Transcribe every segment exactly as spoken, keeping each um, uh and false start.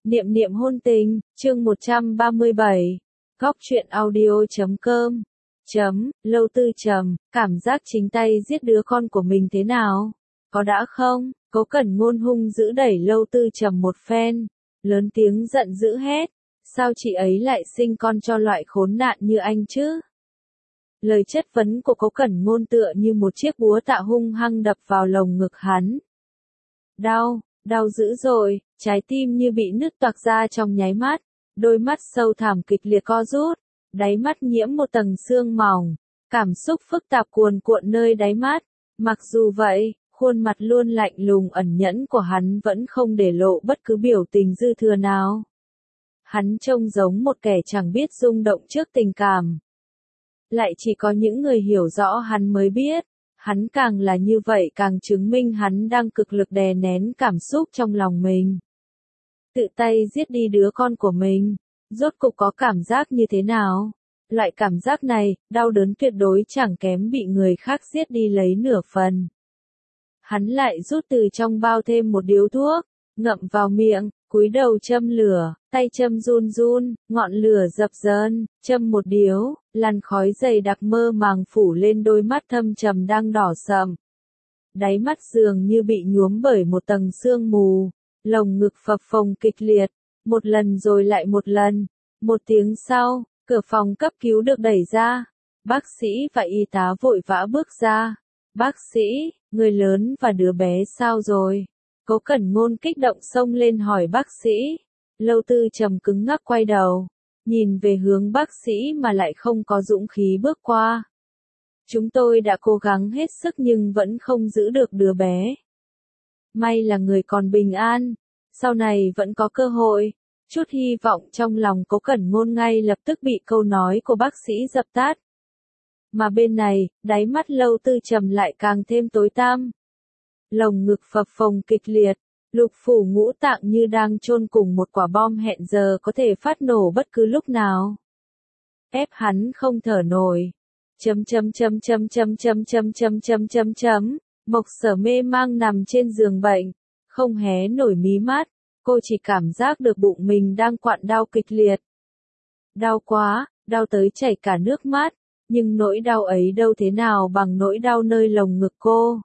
Niệm niệm hôn tình, chương một trăm ba mươi bảy. Góc truyện audio chấm com. Chấm, Lâu Tư Trầm, cảm giác chính tay giết đứa con của mình thế nào? Có đã không? Cố Cẩn Ngôn hung dữ đẩy Lâu Tư Trầm một phen, lớn tiếng giận dữ hét. Sao chị ấy lại sinh con cho loại khốn nạn như anh chứ? Lời chất vấn của Cố Cẩn Ngôn tựa như một chiếc búa tạ hung hăng đập vào lồng ngực hắn. Đau, đau dữ rồi, trái tim như bị nứt toạc ra trong nháy mắt, đôi mắt sâu thẳm kịch liệt co rút, đáy mắt nhiễm một tầng sương mỏng, cảm xúc phức tạp cuồn cuộn nơi đáy mắt. Mặc dù vậy, khuôn mặt luôn lạnh lùng ẩn nhẫn của hắn vẫn không để lộ bất cứ biểu tình dư thừa nào. Hắn trông giống một kẻ chẳng biết rung động trước tình cảm. Lại chỉ có những người hiểu rõ hắn mới biết, hắn càng là như vậy càng chứng minh hắn đang cực lực đè nén cảm xúc trong lòng mình. Tự tay giết đi đứa con của mình, rốt cục có cảm giác như thế nào? Loại cảm giác này, đau đớn tuyệt đối chẳng kém bị người khác giết đi lấy nửa phần. Hắn lại rút từ trong bao thêm một điếu thuốc, ngậm vào miệng, cúi đầu châm lửa, tay châm run run, ngọn lửa dập dờn, châm một điếu, làn khói dày đặc mơ màng phủ lên đôi mắt thâm trầm đang đỏ sậm. Đáy mắt dường như bị nhuốm bởi một tầng sương mù, lồng ngực phập phồng kịch liệt, một lần rồi lại một lần. Một tiếng sau, cửa phòng cấp cứu được đẩy ra, bác sĩ và y tá vội vã bước ra. Bác sĩ, người lớn và đứa bé sao rồi? Cố Cẩn Ngôn kích động xông lên hỏi bác sĩ. Lâu Tư Trầm cứng ngắc quay đầu, nhìn về hướng bác sĩ mà lại không có dũng khí bước qua. Chúng tôi đã cố gắng hết sức nhưng vẫn không giữ được đứa bé. May là người còn bình an, sau này vẫn có cơ hội. Chút hy vọng trong lòng Cố Cẩn Ngôn ngay lập tức bị câu nói của bác sĩ dập tắt. Mà bên này, đáy mắt Lâu Tư Trầm lại càng thêm tối tăm. Lồng ngực phập phồng kịch liệt, lục phủ ngũ tạng như đang chôn cùng một quả bom hẹn giờ có thể phát nổ bất cứ lúc nào. Ép hắn không thở nổi. Chấm chấm chấm chấm chấm chấm chấm chấm chấm chấm chấm. Mộc Sở mê mang nằm trên giường bệnh, không hé nổi mí mắt, cô chỉ cảm giác được bụng mình đang quặn đau kịch liệt. Đau quá, đau tới chảy cả nước mắt, nhưng nỗi đau ấy đâu thế nào bằng nỗi đau nơi lồng ngực cô.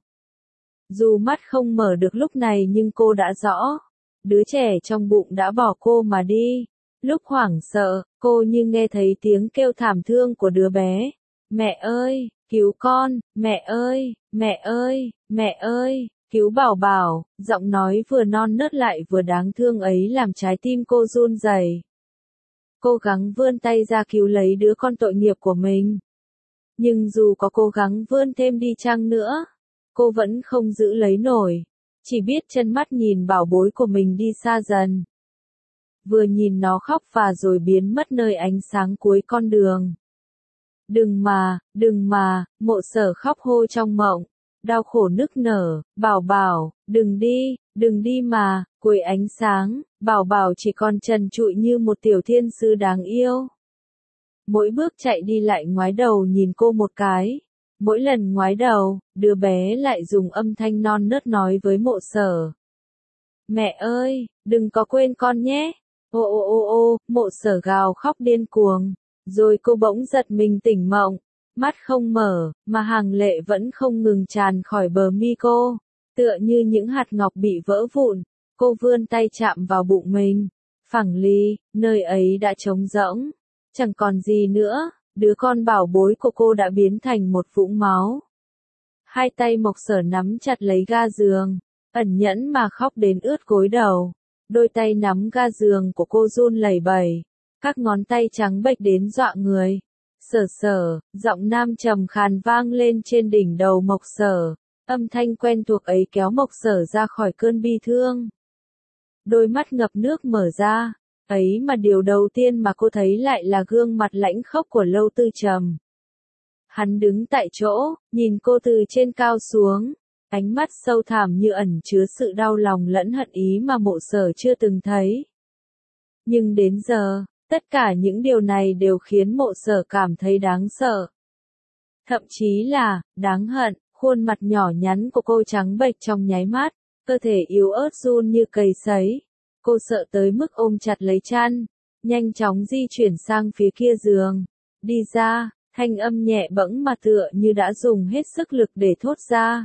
Dù mắt không mở được lúc này nhưng cô đã rõ, đứa trẻ trong bụng đã bỏ cô mà đi. Lúc hoảng sợ, cô như nghe thấy tiếng kêu thảm thương của đứa bé. Mẹ ơi, cứu con, mẹ ơi, mẹ ơi, mẹ ơi, cứu Bảo Bảo. Giọng nói vừa non nớt lại vừa đáng thương ấy làm trái tim cô run rẩy. Cố gắng vươn tay ra cứu lấy đứa con tội nghiệp của mình. Nhưng dù có cố gắng vươn thêm đi chăng nữa, cô vẫn không giữ lấy nổi, chỉ biết chân mắt nhìn bảo bối của mình đi xa dần. Vừa nhìn nó khóc và rồi biến mất nơi ánh sáng cuối con đường. Đừng mà, đừng mà, Mộ Sở khóc hô trong mộng, đau khổ nức nở. Bảo Bảo, đừng đi, đừng đi mà. Cuối ánh sáng, Bảo Bảo chỉ còn trần trụi như một tiểu thiên sứ đáng yêu. Mỗi bước chạy đi lại ngoái đầu nhìn cô một cái. Mỗi lần ngoái đầu, đứa bé lại dùng âm thanh non nớt nói với Mộ Sở. Mẹ ơi, đừng có quên con nhé. Ô ô ô ô, Mộ Sở gào khóc điên cuồng. Rồi cô bỗng giật mình tỉnh mộng. Mắt không mở, mà hàng lệ vẫn không ngừng tràn khỏi bờ mi cô. Tựa như những hạt ngọc bị vỡ vụn. Cô vươn tay chạm vào bụng mình. Phẳng lì, nơi ấy đã trống rỗng. Chẳng còn gì nữa. Đứa con bảo bối của cô đã biến thành một vũng máu. Hai tay Mộc Sở nắm chặt lấy ga giường, ẩn nhẫn mà khóc đến ướt gối đầu. Đôi tay nắm ga giường của cô run lẩy bẩy, các ngón tay trắng bệch đến dọa người. Sở Sở, giọng nam trầm khàn vang lên trên đỉnh đầu Mộc Sở. Âm thanh quen thuộc ấy kéo Mộc Sở ra khỏi cơn bi thương. Đôi mắt ngập nước mở ra. Ấy mà điều đầu tiên mà cô thấy lại là gương mặt lãnh khốc của Lâu Tư Trầm. Hắn đứng tại chỗ, nhìn cô từ trên cao xuống, ánh mắt sâu thẳm như ẩn chứa sự đau lòng lẫn hận ý mà Mộ Sở chưa từng thấy. Nhưng đến giờ, tất cả những điều này đều khiến Mộ Sở cảm thấy đáng sợ. Thậm chí là, đáng hận. Khuôn mặt nhỏ nhắn của cô trắng bệch trong nháy mắt, cơ thể yếu ớt run như cầy sấy. Cô sợ tới mức ôm chặt lấy chăn, nhanh chóng di chuyển sang phía kia giường. Đi ra, thanh âm nhẹ bẫng mà tựa như đã dùng hết sức lực để thốt ra.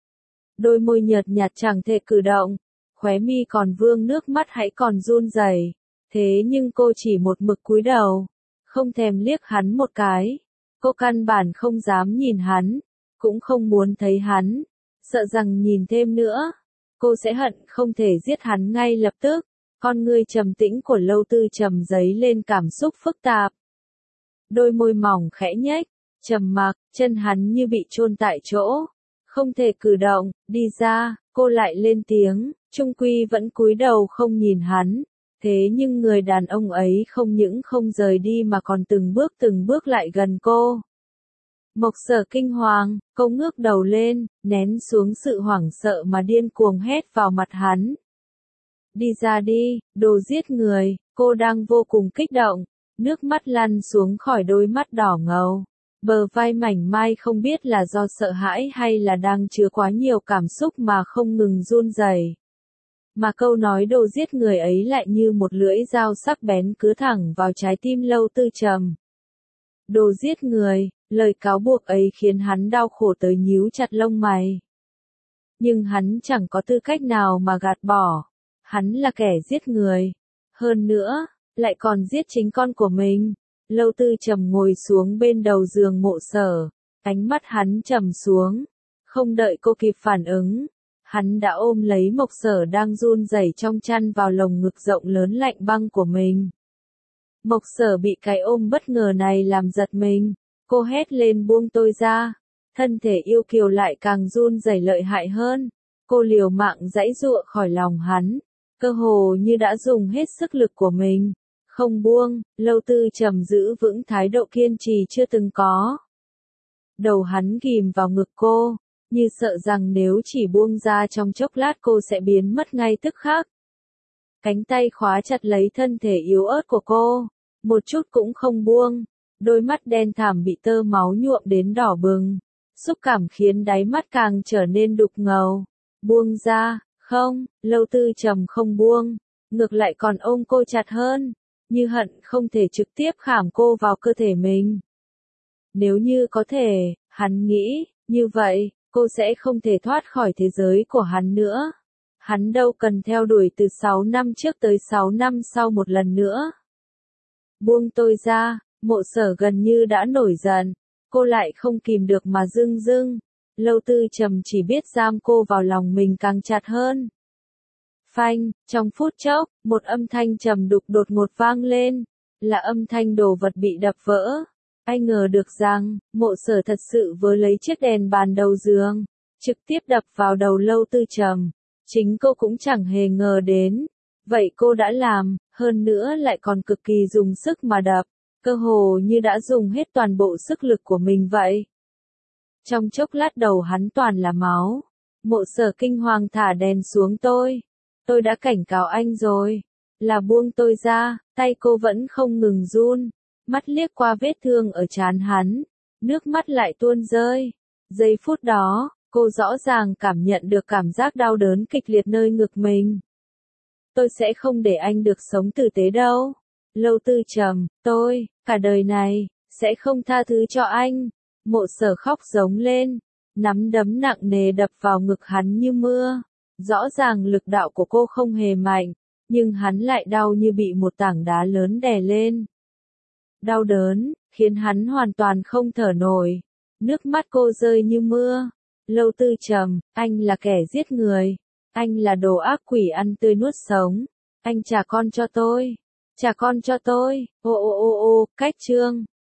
Đôi môi nhợt nhạt chẳng thể cử động, khóe mi còn vương nước mắt hãy còn run rẩy. Thế nhưng cô chỉ một mực cúi đầu, không thèm liếc hắn một cái. Cô căn bản không dám nhìn hắn, cũng không muốn thấy hắn, sợ rằng nhìn thêm nữa, cô sẽ hận không thể giết hắn ngay lập tức. Con ngươi trầm tĩnh của Lâu Tư Trầm dấy lên cảm xúc phức tạp. Đôi môi mỏng khẽ nhếch, trầm mặc, chân hắn như bị chôn tại chỗ, không thể cử động. Đi ra, cô lại lên tiếng, trung quy vẫn cúi đầu không nhìn hắn. Thế nhưng người đàn ông ấy không những không rời đi mà còn từng bước từng bước lại gần cô. Mộc Sở kinh hoàng, cô ngước đầu lên, nén xuống sự hoảng sợ mà điên cuồng hét vào mặt hắn. Đi ra đi, đồ giết người. Cô đang vô cùng kích động, nước mắt lăn xuống khỏi đôi mắt đỏ ngầu. Bờ vai mảnh mai không biết là do sợ hãi hay là đang chứa quá nhiều cảm xúc mà không ngừng run rẩy. Mà câu nói đồ giết người ấy lại như một lưỡi dao sắc bén cứa thẳng vào trái tim Lâu Tư Trầm. Đồ giết người, lời cáo buộc ấy khiến hắn đau khổ tới nhíu chặt lông mày. Nhưng hắn chẳng có tư cách nào mà gạt bỏ. Hắn là kẻ giết người. Hơn nữa, lại còn giết chính con của mình. Lâu Tư Trầm ngồi xuống bên đầu giường Mộ Sở. Ánh mắt hắn trầm xuống. Không đợi cô kịp phản ứng. Hắn đã ôm lấy Mộc Sở đang run rẩy trong chăn vào lồng ngực rộng lớn lạnh băng của mình. Mộc Sở bị cái ôm bất ngờ này làm giật mình. Cô hét lên buông tôi ra. Thân thể yêu kiều lại càng run rẩy lợi hại hơn. Cô liều mạng giãy giụa khỏi lòng hắn. Cơ hồ như đã dùng hết sức lực của mình. Không buông, Lâu Tư Trầm giữ vững thái độ kiên trì chưa từng có. Đầu hắn ghim vào ngực cô, như sợ rằng nếu chỉ buông ra trong chốc lát cô sẽ biến mất ngay tức khắc. Cánh tay khóa chặt lấy thân thể yếu ớt của cô, một chút cũng không buông. Đôi mắt đen thẳm bị tơ máu nhuộm đến đỏ bừng. Xúc cảm khiến đáy mắt càng trở nên đục ngầu. Buông ra, không, Lâu Tư Trầm không buông, ngược lại còn ôm cô chặt hơn, như hận không thể trực tiếp khảm cô vào cơ thể mình. Nếu như có thể, hắn nghĩ, như vậy, cô sẽ không thể thoát khỏi thế giới của hắn nữa. Hắn đâu cần theo đuổi từ sáu năm trước tới sáu năm sau một lần nữa. Buông tôi ra, Mộ Sở gần như đã nổi giận, cô lại không kìm được mà rưng rưng. Lâu Tư Trầm chỉ biết giam cô vào lòng mình càng chặt hơn. Phanh, trong phút chốc, một âm thanh trầm đục đột ngột vang lên, là âm thanh đồ vật bị đập vỡ. Ai ngờ được rằng, Mộ Sở thật sự với lấy chiếc đèn bàn đầu giường, trực tiếp đập vào đầu Lâu Tư Trầm. Chính cô cũng chẳng hề ngờ đến. Vậy cô đã làm, hơn nữa lại còn cực kỳ dùng sức mà đập, cơ hồ như đã dùng hết toàn bộ sức lực của mình vậy. Trong chốc lát đầu hắn toàn là máu. Mộ Sở kinh hoàng thả đèn xuống tôi. Tôi đã cảnh cáo anh rồi. Là buông tôi ra, tay cô vẫn không ngừng run. Mắt liếc qua vết thương ở trán hắn. Nước mắt lại tuôn rơi. Giây phút đó, cô rõ ràng cảm nhận được cảm giác đau đớn kịch liệt nơi ngực mình. Tôi sẽ không để anh được sống tử tế đâu. Lâu Tư Trầm, tôi, cả đời này, sẽ không tha thứ cho anh. Mộ Sở khóc giống lên, nắm đấm nặng nề đập vào ngực hắn như mưa. Rõ ràng lực đạo của cô không hề mạnh, nhưng hắn lại đau như bị một tảng đá lớn đè lên. Đau đớn, khiến hắn hoàn toàn không thở nổi. Nước mắt cô rơi như mưa. Lâu Tư Trầm, anh là kẻ giết người. Anh là đồ ác quỷ ăn tươi nuốt sống. Anh trả con cho tôi. Trả con cho tôi. Ô ô ô ô, cách chương.